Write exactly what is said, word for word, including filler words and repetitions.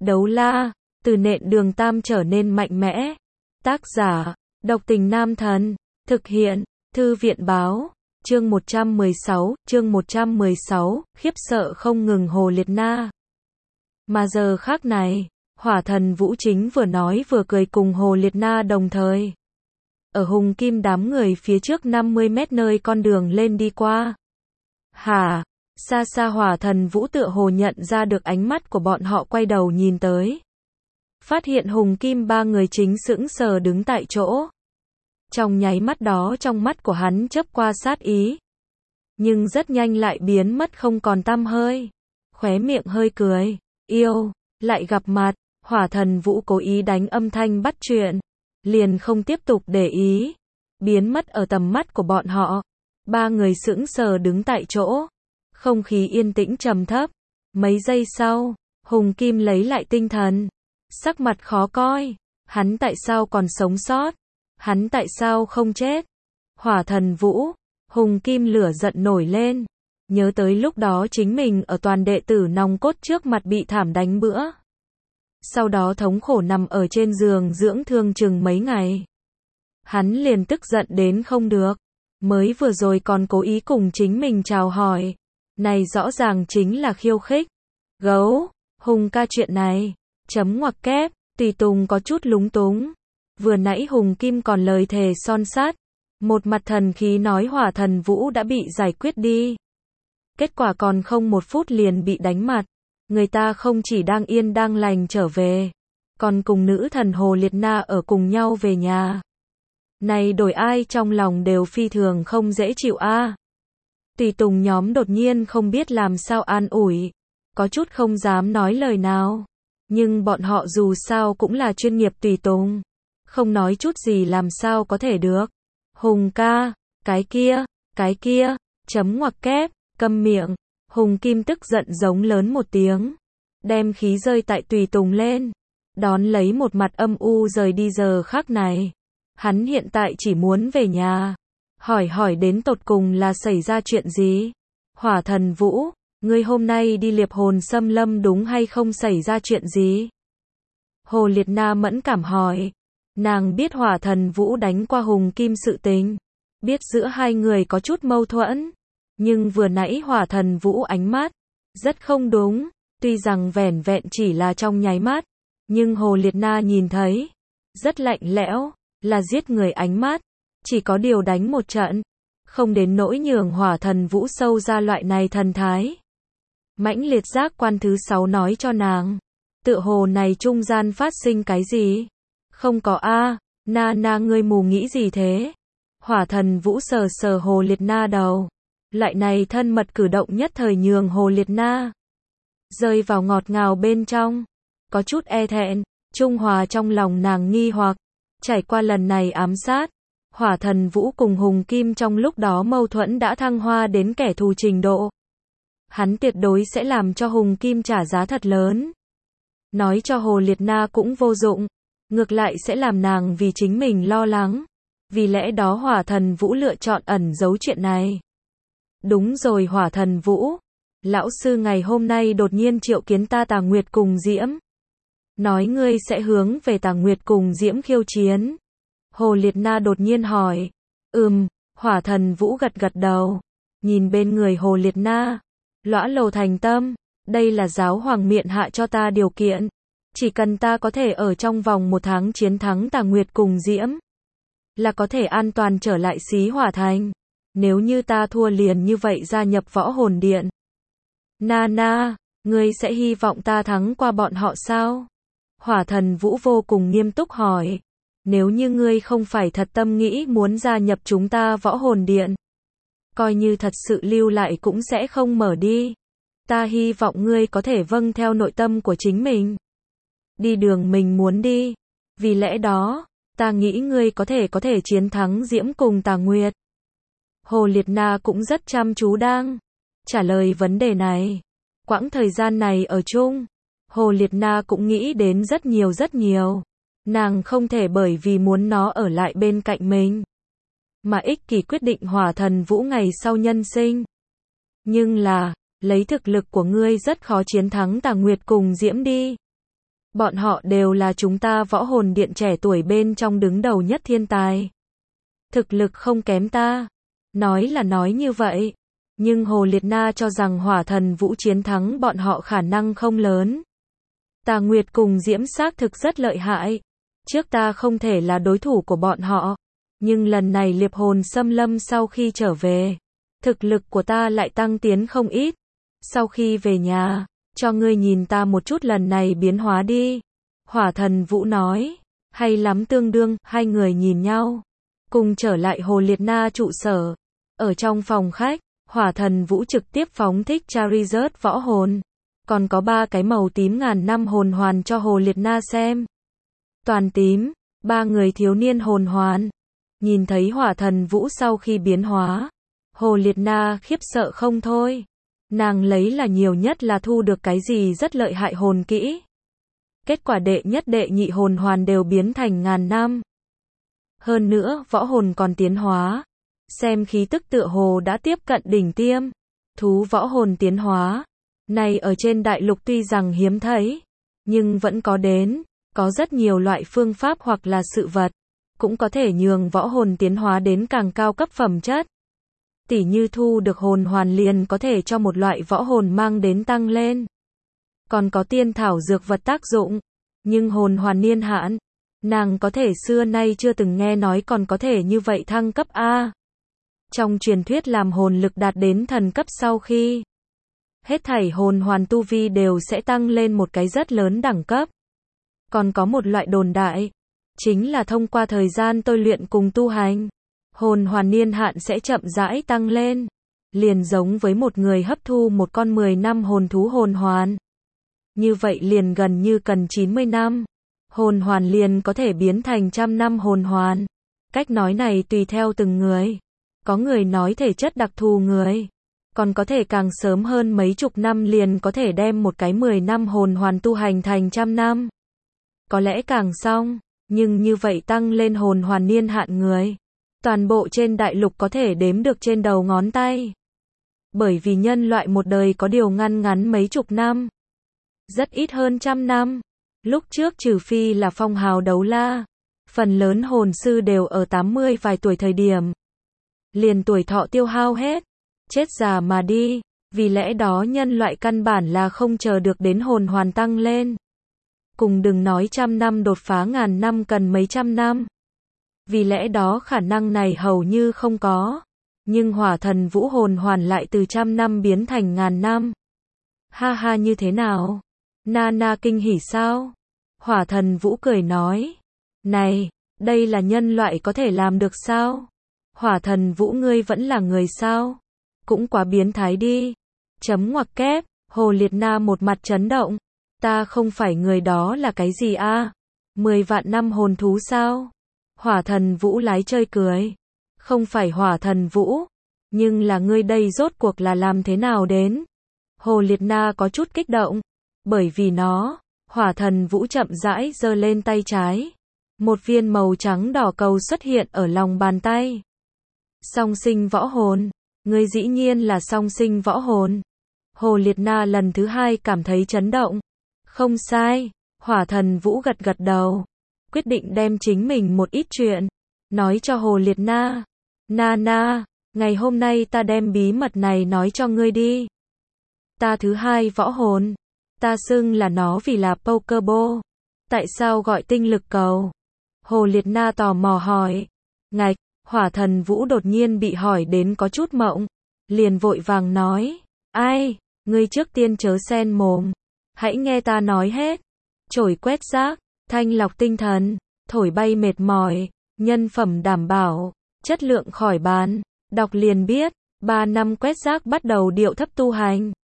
Đấu la, từ nện đường tam trở nên mạnh mẽ. Tác giả, độc tình nam thần. Thực hiện, thư viện báo. Chương một trăm mười sáu, chương một trăm mười sáu, khiếp sợ không ngừng Hồ Liệt Na. Mà giờ khác này, Hỏa Thần Vũ chính vừa nói vừa cười cùng Hồ Liệt Na đồng thời. Ở Hùng Kim đám người phía trước năm mươi mét nơi con đường lên đi qua. Hả? Xa xa Hỏa Thần Vũ tựa hồ nhận ra được ánh mắt của bọn họ, quay đầu nhìn tới. Phát hiện Hùng Kim ba người chính sững sờ đứng tại chỗ. Trong nháy mắt đó trong mắt của hắn chớp qua sát ý. Nhưng rất nhanh lại biến mất không còn tăm hơi. Khóe miệng hơi cười. Yêu, lại gặp mặt. Hỏa Thần Vũ cố ý đánh âm thanh bắt chuyện. Liền không tiếp tục để ý. Biến mất ở tầm mắt của bọn họ. Ba người sững sờ đứng tại chỗ. Không khí yên tĩnh trầm thấp. Mấy giây sau, Hùng Kim lấy lại tinh thần. Sắc mặt khó coi. Hắn tại sao còn sống sót? Hắn tại sao không chết? Hỏa Thần Vũ, Hùng Kim lửa giận nổi lên. Nhớ tới lúc đó chính mình ở toàn đệ tử nòng cốt trước mặt bị thảm đánh bữa. Sau đó thống khổ nằm ở trên giường dưỡng thương chừng mấy ngày. Hắn liền tức giận đến không được. Mới vừa rồi còn cố ý cùng chính mình chào hỏi. Này rõ ràng chính là khiêu khích. Gấu, Hùng ca chuyện này. Chấm ngoặc kép, Tùy Tùng có chút lúng túng. Vừa nãy Hùng Kim còn lời thề son sắt. Một mặt thần khí nói Hỏa Thần Vũ đã bị giải quyết đi. Kết quả còn không một phút liền bị đánh mặt. Người ta không chỉ đang yên đang lành trở về. Còn cùng nữ thần Hồ Liệt Na ở cùng nhau về nhà. Này đổi ai trong lòng đều phi thường không dễ chịu a. À. Tùy Tùng nhóm đột nhiên không biết làm sao an ủi. Có chút không dám nói lời nào. Nhưng bọn họ dù sao cũng là chuyên nghiệp Tùy Tùng. Không nói chút gì làm sao có thể được. Hùng ca, cái kia, cái kia, chấm ngoặc kép, câm miệng. Hùng Kim tức giận giống lớn một tiếng. Đem khí rơi tại Tùy Tùng lên. Đón lấy một mặt âm u rời đi giờ khắc này. Hắn hiện tại chỉ muốn về nhà. Hỏi hỏi đến tột cùng là xảy ra chuyện gì? Hỏa Thần Vũ, ngươi hôm nay đi liệp hồn xâm lâm đúng hay không, xảy ra chuyện gì? Hồ Liệt Na mẫn cảm hỏi. Nàng biết Hỏa Thần Vũ đánh qua Hùng Kim sự tình. Biết giữa hai người có chút mâu thuẫn. Nhưng vừa nãy Hỏa Thần Vũ ánh mắt rất không đúng. Tuy rằng vẻn vẹn chỉ là trong nháy mắt. Nhưng Hồ Liệt Na nhìn thấy. Rất lạnh lẽo. Là giết người ánh mắt. Chỉ có điều đánh một trận. Không đến nỗi nhường Hỏa Thần Vũ sâu ra loại này thần thái. Mãnh liệt giác quan thứ sáu nói cho nàng. Tựa hồ này trung gian phát sinh cái gì? Không có a. À, Na Na ngươi mù nghĩ gì thế? Hỏa Thần Vũ sờ sờ Hồ Liệt Na đầu. Loại này thân mật cử động nhất thời nhường Hồ Liệt Na rơi vào ngọt ngào bên trong. Có chút e thẹn. Trung hòa trong lòng nàng nghi hoặc. Trải qua lần này ám sát. Hỏa Thần Vũ cùng Hùng Kim trong lúc đó mâu thuẫn đã thăng hoa đến kẻ thù trình độ. Hắn tuyệt đối sẽ làm cho Hùng Kim trả giá thật lớn. Nói cho Hồ Liệt Na cũng vô dụng. Ngược lại sẽ làm nàng vì chính mình lo lắng. Vì lẽ đó Hỏa Thần Vũ lựa chọn ẩn giấu chuyện này. Đúng rồi Hỏa Thần Vũ. Lão sư ngày hôm nay đột nhiên triệu kiến ta Tà Nguyệt cùng Diễm. Nói ngươi sẽ hướng về Tà Nguyệt cùng Diễm khiêu chiến. Hồ Liệt Na đột nhiên hỏi. Ừm, Hỏa Thần Vũ gật gật đầu. Nhìn bên người Hồ Liệt Na. Lõa lồ thành tâm. Đây là giáo hoàng miện hạ cho ta điều kiện. Chỉ cần ta có thể ở trong vòng một tháng chiến thắng Tà Nguyệt cùng Diễm. Là có thể an toàn trở lại Xí Hỏa Thành. Nếu như ta thua liền như vậy gia nhập Võ Hồn Điện. Na Na, ngươi sẽ hy vọng ta thắng qua bọn họ sao? Hỏa Thần Vũ vô cùng nghiêm túc hỏi. Nếu như ngươi không phải thật tâm nghĩ muốn gia nhập chúng ta Võ Hồn Điện. Coi như thật sự lưu lại cũng sẽ không mở đi. Ta hy vọng ngươi có thể vâng theo nội tâm của chính mình. Đi đường mình muốn đi. Vì lẽ đó, ta nghĩ ngươi có thể có thể chiến thắng Diễm cùng Tà Nguyệt. Hồ Liệt Na cũng rất chăm chú đang trả lời vấn đề này. Quãng thời gian này ở chung, Hồ Liệt Na cũng nghĩ đến rất nhiều rất nhiều. Nàng không thể bởi vì muốn nó ở lại bên cạnh mình. Mà ích kỷ quyết định Hỏa Thần Vũ ngày sau nhân sinh. Nhưng là, lấy thực lực của ngươi rất khó chiến thắng Tà Nguyệt cùng Diễm đi. Bọn họ đều là chúng ta võ hồn điện trẻ tuổi bên trong đứng đầu nhất thiên tài. Thực lực không kém ta. Nói là nói như vậy. Nhưng Hồ Liệt Na cho rằng Hỏa Thần Vũ chiến thắng bọn họ khả năng không lớn. Tà Nguyệt cùng Diễm xác thực rất lợi hại. Trước ta không thể là đối thủ của bọn họ. Nhưng lần này liệp hồn xâm lâm sau khi trở về. Thực lực của ta lại tăng tiến không ít. Sau khi về nhà, cho ngươi nhìn ta một chút lần này biến hóa đi. Hỏa Thần Vũ nói. Hay lắm tương đương, hai người nhìn nhau. Cùng trở lại Hồ Liệt Na trụ sở. Ở trong phòng khách, Hỏa Thần Vũ trực tiếp phóng thích Charizard võ hồn. Còn có ba cái màu tím ngàn năm hồn hoàn cho Hồ Liệt Na xem. Toàn tím, ba người thiếu niên hồn hoàn. Nhìn thấy Hỏa Thần Vũ sau khi biến hóa. Hồ Liệt Na khiếp sợ không thôi. Nàng lấy là nhiều nhất là thu được cái gì rất lợi hại hồn kỹ. Kết quả đệ nhất đệ nhị hồn hoàn đều biến thành ngàn năm. Hơn nữa, võ hồn còn tiến hóa. Xem khí tức tựa hồ đã tiếp cận đỉnh tiêm. Thú võ hồn tiến hóa. Này ở trên đại lục tuy rằng hiếm thấy. Nhưng vẫn có đến. Có rất nhiều loại phương pháp hoặc là sự vật. Cũng có thể nhường võ hồn tiến hóa đến càng cao cấp phẩm chất. Tỉ như thu được hồn hoàn liền có thể cho một loại võ hồn mang đến tăng lên. Còn có tiên thảo dược vật tác dụng. Nhưng hồn hoàn niên hạn. Nàng có thể xưa nay chưa từng nghe nói còn có thể như vậy thăng cấp A. Trong truyền thuyết làm hồn lực đạt đến thần cấp sau khi. Hết thảy hồn hoàn tu vi đều sẽ tăng lên một cái rất lớn đẳng cấp. Còn có một loại đồn đại. Chính là thông qua thời gian tôi luyện cùng tu hành. Hồn hoàn niên hạn sẽ chậm rãi tăng lên. Liền giống với một người hấp thu một con mười năm hồn thú hồn hoàn. Như vậy liền gần như cần chín mươi năm. Hồn hoàn liền có thể biến thành trăm năm hồn hoàn. Cách nói này tùy theo từng người. Có người nói thể chất đặc thù người. Còn có thể càng sớm hơn mấy chục năm liền có thể đem một cái mười năm hồn hoàn tu hành thành trăm năm. Có lẽ càng xong. Nhưng như vậy tăng lên hồn hoàn niên hạn người. Toàn bộ trên đại lục có thể đếm được trên đầu ngón tay. Bởi vì nhân loại một đời có điều ngăn ngắn mấy chục năm. Rất ít hơn trăm năm. Lúc trước trừ phi là phong hào đấu la. Phần lớn hồn sư đều ở tám mươi vài tuổi thời điểm. Liền tuổi thọ tiêu hao hết. Chết già mà đi. Vì lẽ đó nhân loại căn bản là không chờ được đến hồn hoàn tăng lên. Cùng đừng nói trăm năm đột phá ngàn năm cần mấy trăm năm. Vì lẽ đó khả năng này hầu như không có. Nhưng Hỏa Thần Vũ hồn hoàn lại từ trăm năm biến thành ngàn năm. Ha ha, như thế nào? Nana kinh hỉ sao? Hỏa Thần Vũ cười nói. Này, đây là nhân loại có thể làm được sao? Hỏa Thần Vũ ngươi vẫn là người sao? Cũng quá biến thái đi. Chấm ngoặc kép, Hồ Liệt Na một mặt chấn động. Ta không phải người đó là cái gì a? Mười vạn năm hồn thú sao? Hỏa Thần Vũ lái chơi cười. Không phải Hỏa Thần Vũ. Nhưng là ngươi đây rốt cuộc là làm thế nào đến? Hồ Liệt Na có chút kích động. Bởi vì nó, Hỏa Thần Vũ chậm rãi giơ lên tay trái. Một viên màu trắng đỏ cầu xuất hiện ở lòng bàn tay. Song sinh võ hồn. Ngươi dĩ nhiên là song sinh võ hồn. Hồ Liệt Na lần thứ hai cảm thấy chấn động. Không sai. Hỏa Thần Vũ gật gật đầu. Quyết định đem chính mình một ít chuyện. Nói cho Hồ Liệt Na. Na na, ngày hôm nay ta đem bí mật này nói cho ngươi đi. Ta thứ hai võ hồn. Ta xưng là nó vì là Pokeball. Tại sao gọi tinh lực cầu? Hồ Liệt Na tò mò hỏi. Ngạch, Hỏa Thần Vũ đột nhiên bị hỏi đến có chút mộng. Liền vội vàng nói. Ai, ngươi trước tiên chớ xen mồm. Hãy nghe ta nói hết. Chổi quét rác, thanh lọc tinh thần, thổi bay mệt mỏi, nhân phẩm đảm bảo, chất lượng khỏi bàn. Đọc liền biết, ba năm quét rác bắt đầu điệu thấp tu hành.